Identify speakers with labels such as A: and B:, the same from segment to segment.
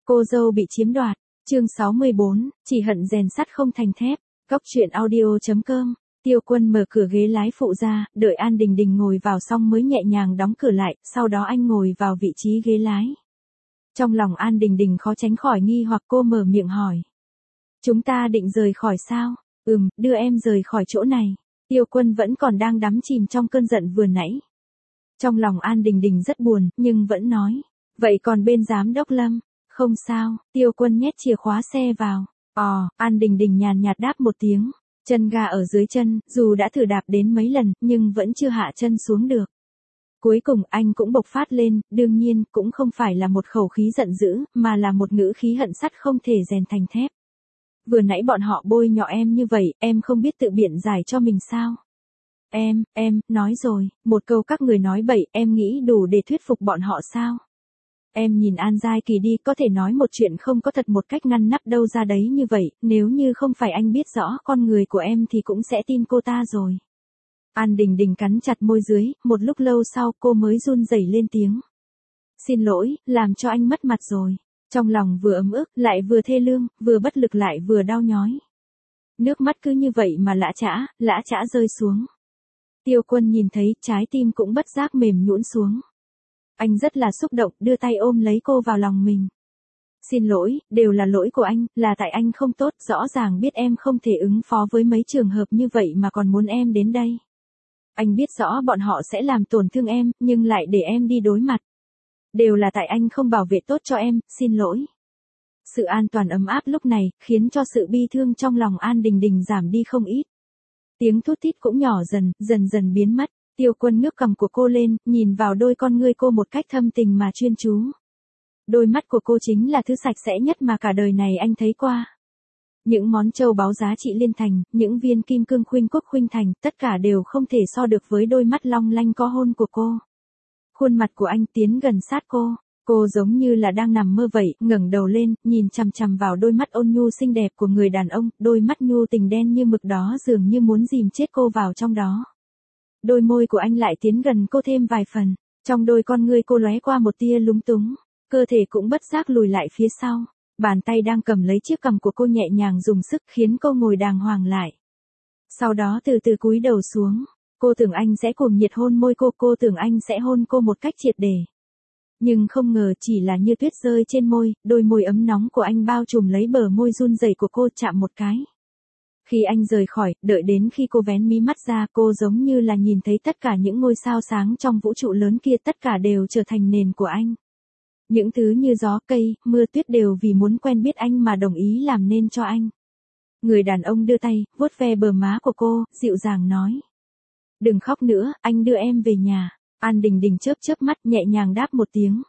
A: Cô dâu bị chiếm đoạt. Chương 64, chỉ hận rèn sắt không thành thép. Cốc truyện audio.com. Tiêu Quân mở cửa ghế lái phụ ra, đợi An Đình Đình ngồi vào xong mới nhẹ nhàng đóng cửa lại, sau đó anh ngồi vào vị trí ghế lái. Trong lòng An Đình Đình khó tránh khỏi nghi hoặc, cô mở miệng hỏi. Chúng ta định rời khỏi sao? Đưa em rời khỏi chỗ này. Tiêu Quân vẫn còn đang đắm chìm trong cơn giận vừa nãy. Trong lòng An Đình Đình rất buồn, nhưng vẫn nói. Vậy còn bên giám đốc Lâm? Không sao. Tiêu Quân nhét chìa khóa xe vào. An Đình Đình nhàn nhạt đáp một tiếng. Chân ga ở dưới chân, dù đã thử đạp đến mấy lần, nhưng vẫn chưa hạ chân xuống được. Cuối cùng anh cũng bộc phát lên, đương nhiên, cũng không phải là một khẩu khí giận dữ, mà là một ngữ khí hận sắt không thể rèn thành thép. Vừa nãy bọn họ bôi nhọ em như vậy, em không biết tự biện giải cho mình sao? Em, nói rồi, một câu các người nói bậy, em nghĩ đủ để thuyết phục bọn họ sao? Em nhìn An Giai Kỳ đi, có thể nói một chuyện không có thật một cách ngăn nắp đâu ra đấy như vậy, nếu như không phải anh biết rõ con người của em thì cũng sẽ tin cô ta rồi. An Đình Đình cắn chặt môi dưới, một lúc lâu sau cô mới run rẩy lên tiếng. Xin lỗi, làm cho anh mất mặt rồi. Trong lòng vừa ấm ức, lại vừa thê lương, vừa bất lực lại vừa đau nhói. Nước mắt cứ như vậy mà lã chã rơi xuống. Tiêu Quân nhìn thấy, trái tim cũng bất giác mềm nhũn xuống. Anh rất là xúc động, đưa tay ôm lấy cô vào lòng mình. Xin lỗi, đều là lỗi của anh, là tại anh không tốt, rõ ràng biết em không thể ứng phó với mấy trường hợp như vậy mà còn muốn em đến đây. Anh biết rõ bọn họ sẽ làm tổn thương em, nhưng lại để em đi đối mặt. Đều là tại anh không bảo vệ tốt cho em, xin lỗi. Sự an toàn ấm áp lúc này, khiến cho sự bi thương trong lòng An Đình Đình giảm đi không ít. Tiếng thút thít cũng nhỏ dần biến mất. Tiêu Quân ngước cằm của cô lên, nhìn vào đôi con ngươi cô một cách thâm tình mà chuyên chú. Đôi mắt của cô chính là thứ sạch sẽ nhất mà cả đời này anh thấy qua. Những món châu báu giá trị liên thành, những viên kim cương khuynh quốc khuynh thành, tất cả đều không thể so được với đôi mắt long lanh có hôn của cô. Khuôn mặt của anh tiến gần sát cô giống như là đang nằm mơ vậy, ngẩng đầu lên, nhìn chằm chằm vào đôi mắt ôn nhu xinh đẹp của người đàn ông, đôi mắt nhu tình đen như mực đó dường như muốn dìm chết cô vào trong đó. Đôi môi của anh lại tiến gần cô thêm vài phần, trong đôi con ngươi cô lóe qua một tia lúng túng, cơ thể cũng bất giác lùi lại phía sau, bàn tay đang cầm lấy chiếc cằm của cô nhẹ nhàng dùng sức khiến cô ngồi đàng hoàng lại. Sau đó từ từ cúi đầu xuống, cô tưởng anh sẽ cuồng nhiệt hôn môi cô tưởng anh sẽ hôn cô một cách triệt để. Nhưng không ngờ chỉ là như tuyết rơi trên môi, đôi môi ấm nóng của anh bao trùm lấy bờ môi run rẩy của cô chạm một cái. Khi anh rời khỏi, đợi đến khi cô vén mí mắt ra, cô giống như là nhìn thấy tất cả những ngôi sao sáng trong vũ trụ lớn kia, tất cả đều trở thành nền của anh. Những thứ như gió, cây, mưa tuyết đều vì muốn quen biết anh mà đồng ý làm nên cho anh. Người đàn ông đưa tay, vuốt ve bờ má của cô, dịu dàng nói. Đừng khóc nữa, anh đưa em về nhà. An Đình Đình chớp mắt nhẹ nhàng đáp một tiếng.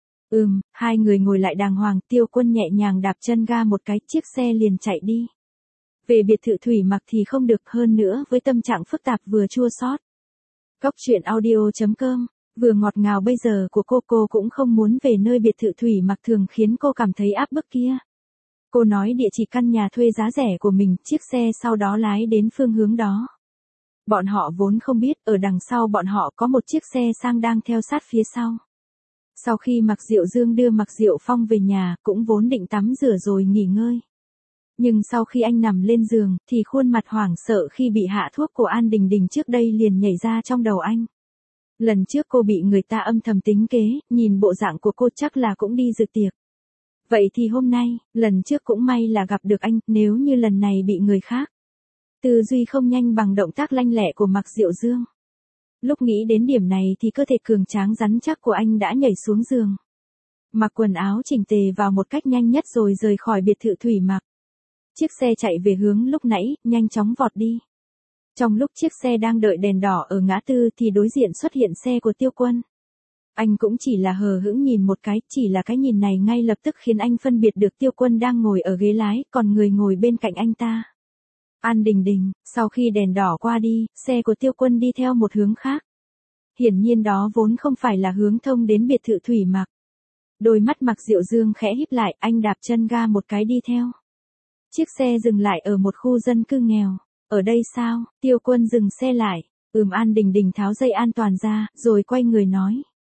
A: Hai người ngồi lại đàng hoàng, Tiêu Quân nhẹ nhàng đạp chân ga một cái, chiếc xe liền chạy đi. Về biệt thự Thủy Mặc thì không được, hơn nữa với tâm trạng phức tạp vừa chua xót. Cốc truyện audio.com, vừa ngọt ngào bây giờ của cô cũng không muốn về nơi biệt thự Thủy Mặc thường khiến cô cảm thấy áp bức kia. Cô nói địa chỉ căn nhà thuê giá rẻ của mình, chiếc xe sau đó lái đến phương hướng đó. Bọn họ vốn không biết, ở đằng sau bọn họ có một chiếc xe sang đang theo sát phía sau. Sau khi Mạc Diệu Dương đưa Mạc Diệu Phong về nhà, cũng vốn định tắm rửa rồi nghỉ ngơi. Nhưng sau khi anh nằm lên giường, thì khuôn mặt hoảng sợ khi bị hạ thuốc của An Đình Đình trước đây liền nhảy ra trong đầu anh. Lần trước cô bị người ta âm thầm tính kế, nhìn bộ dạng của cô chắc là cũng đi dự tiệc. Vậy thì hôm nay, lần trước cũng may là gặp được anh, nếu như lần này bị người khác. Tư duy không nhanh bằng động tác lanh lẹ của Mạc Diệu Dương. Lúc nghĩ đến điểm này thì cơ thể cường tráng rắn chắc của anh đã nhảy xuống giường. Mặc quần áo chỉnh tề vào một cách nhanh nhất rồi rời khỏi biệt thự Thủy Mặc. Chiếc xe chạy về hướng lúc nãy, nhanh chóng vọt đi. Trong lúc chiếc xe đang đợi đèn đỏ ở ngã tư thì đối diện xuất hiện xe của Tiêu Quân. Anh cũng chỉ là hờ hững nhìn một cái, chỉ là cái nhìn này ngay lập tức khiến anh phân biệt được Tiêu Quân đang ngồi ở ghế lái, còn người ngồi bên cạnh anh ta. An Đình Đình, sau khi đèn đỏ qua đi, xe của Tiêu Quân đi theo một hướng khác. Hiển nhiên đó vốn không phải là hướng thông đến biệt thự Thủy Mặc. Đôi mắt Mạc Diệu Dương khẽ híp lại, anh đạp chân ga một cái đi theo. Chiếc xe dừng lại ở một khu dân cư nghèo. Ở đây sao? Tiêu Quân dừng xe lại. An Đình Đình tháo dây an toàn ra, rồi quay người nói.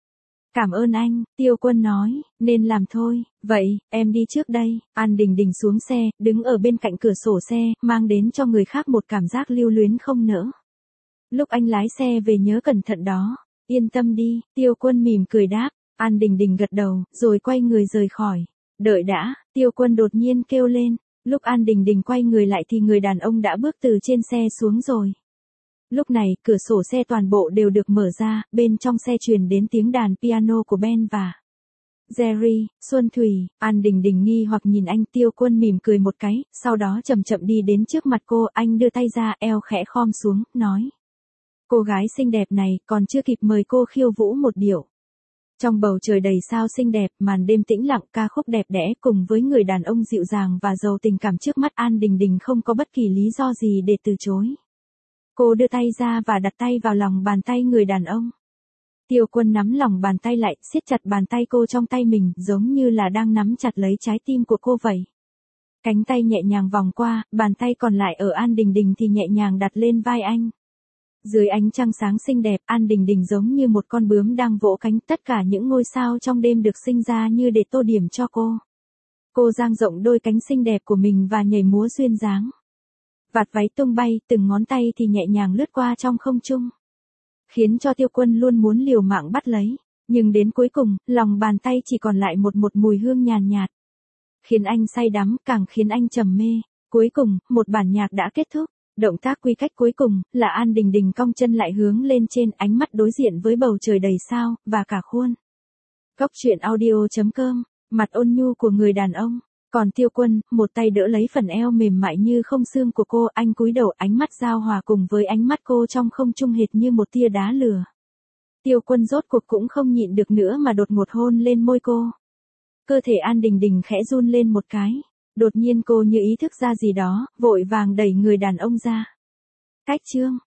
A: Cảm ơn anh, Tiêu Quân nói, nên làm thôi, vậy, em đi trước đây. An Đình Đình xuống xe, đứng ở bên cạnh cửa sổ xe, mang đến cho người khác một cảm giác lưu luyến không nỡ. Lúc anh lái xe về nhớ cẩn thận đó, yên tâm đi, Tiêu Quân mỉm cười đáp. An Đình Đình gật đầu, rồi quay người rời khỏi. Đợi đã, Tiêu Quân đột nhiên kêu lên. Lúc An Đình Đình quay người lại thì người đàn ông đã bước từ trên xe xuống rồi. Lúc này, cửa sổ xe toàn bộ đều được mở ra, bên trong xe truyền đến tiếng đàn piano của Ben và Jerry. Xuân Thủy. An Đình Đình nghi hoặc nhìn anh. Tiêu Quân mỉm cười một cái, sau đó chậm chậm đi đến trước mặt cô, anh đưa tay ra, eo khẽ khom xuống, nói. Cô gái xinh đẹp này, còn chưa kịp mời cô khiêu vũ một điệu. Trong bầu trời đầy sao xinh đẹp, màn đêm tĩnh lặng, ca khúc đẹp đẽ cùng với người đàn ông dịu dàng và giàu tình cảm trước mắt, An Đình Đình không có bất kỳ lý do gì để từ chối. Cô đưa tay ra và đặt tay vào lòng bàn tay người đàn ông. Tiêu Quân nắm lòng bàn tay lại, siết chặt bàn tay cô trong tay mình, giống như là đang nắm chặt lấy trái tim của cô vậy. Cánh tay nhẹ nhàng vòng qua, bàn tay còn lại ở An Đình Đình thì nhẹ nhàng đặt lên vai anh. Dưới ánh trăng sáng xinh đẹp, An Đình Đình giống như một con bướm đang vỗ cánh, tất cả những ngôi sao trong đêm được sinh ra như để tô điểm cho cô. Cô dang rộng đôi cánh xinh đẹp của mình và nhảy múa duyên dáng. Vạt váy tung bay, từng ngón tay thì nhẹ nhàng lướt qua trong không trung. Khiến cho Tiêu Quân luôn muốn liều mạng bắt lấy. Nhưng đến cuối cùng, lòng bàn tay chỉ còn lại một mùi hương nhàn nhạt. Khiến anh say đắm, càng khiến anh trầm mê. Cuối cùng, một bản nhạc đã kết thúc. Động tác quy cách cuối cùng, là An Đình Đình cong chân lại hướng lên trên, ánh mắt đối diện với bầu trời đầy sao, và cả khuôn. Góc truyện audio.com, mặt ôn nhu của người đàn ông. Còn Tiêu Quân, một tay đỡ lấy phần eo mềm mại như không xương của cô, anh cúi đầu, ánh mắt giao hòa cùng với ánh mắt cô trong không trung hệt như một tia đá lửa. Tiêu Quân rốt cuộc cũng không nhịn được nữa mà đột ngột hôn lên môi cô. Cơ thể An Đình Đình khẽ run lên một cái. Đột nhiên cô như ý thức ra gì đó, vội vàng đẩy người đàn ông ra. Cách chương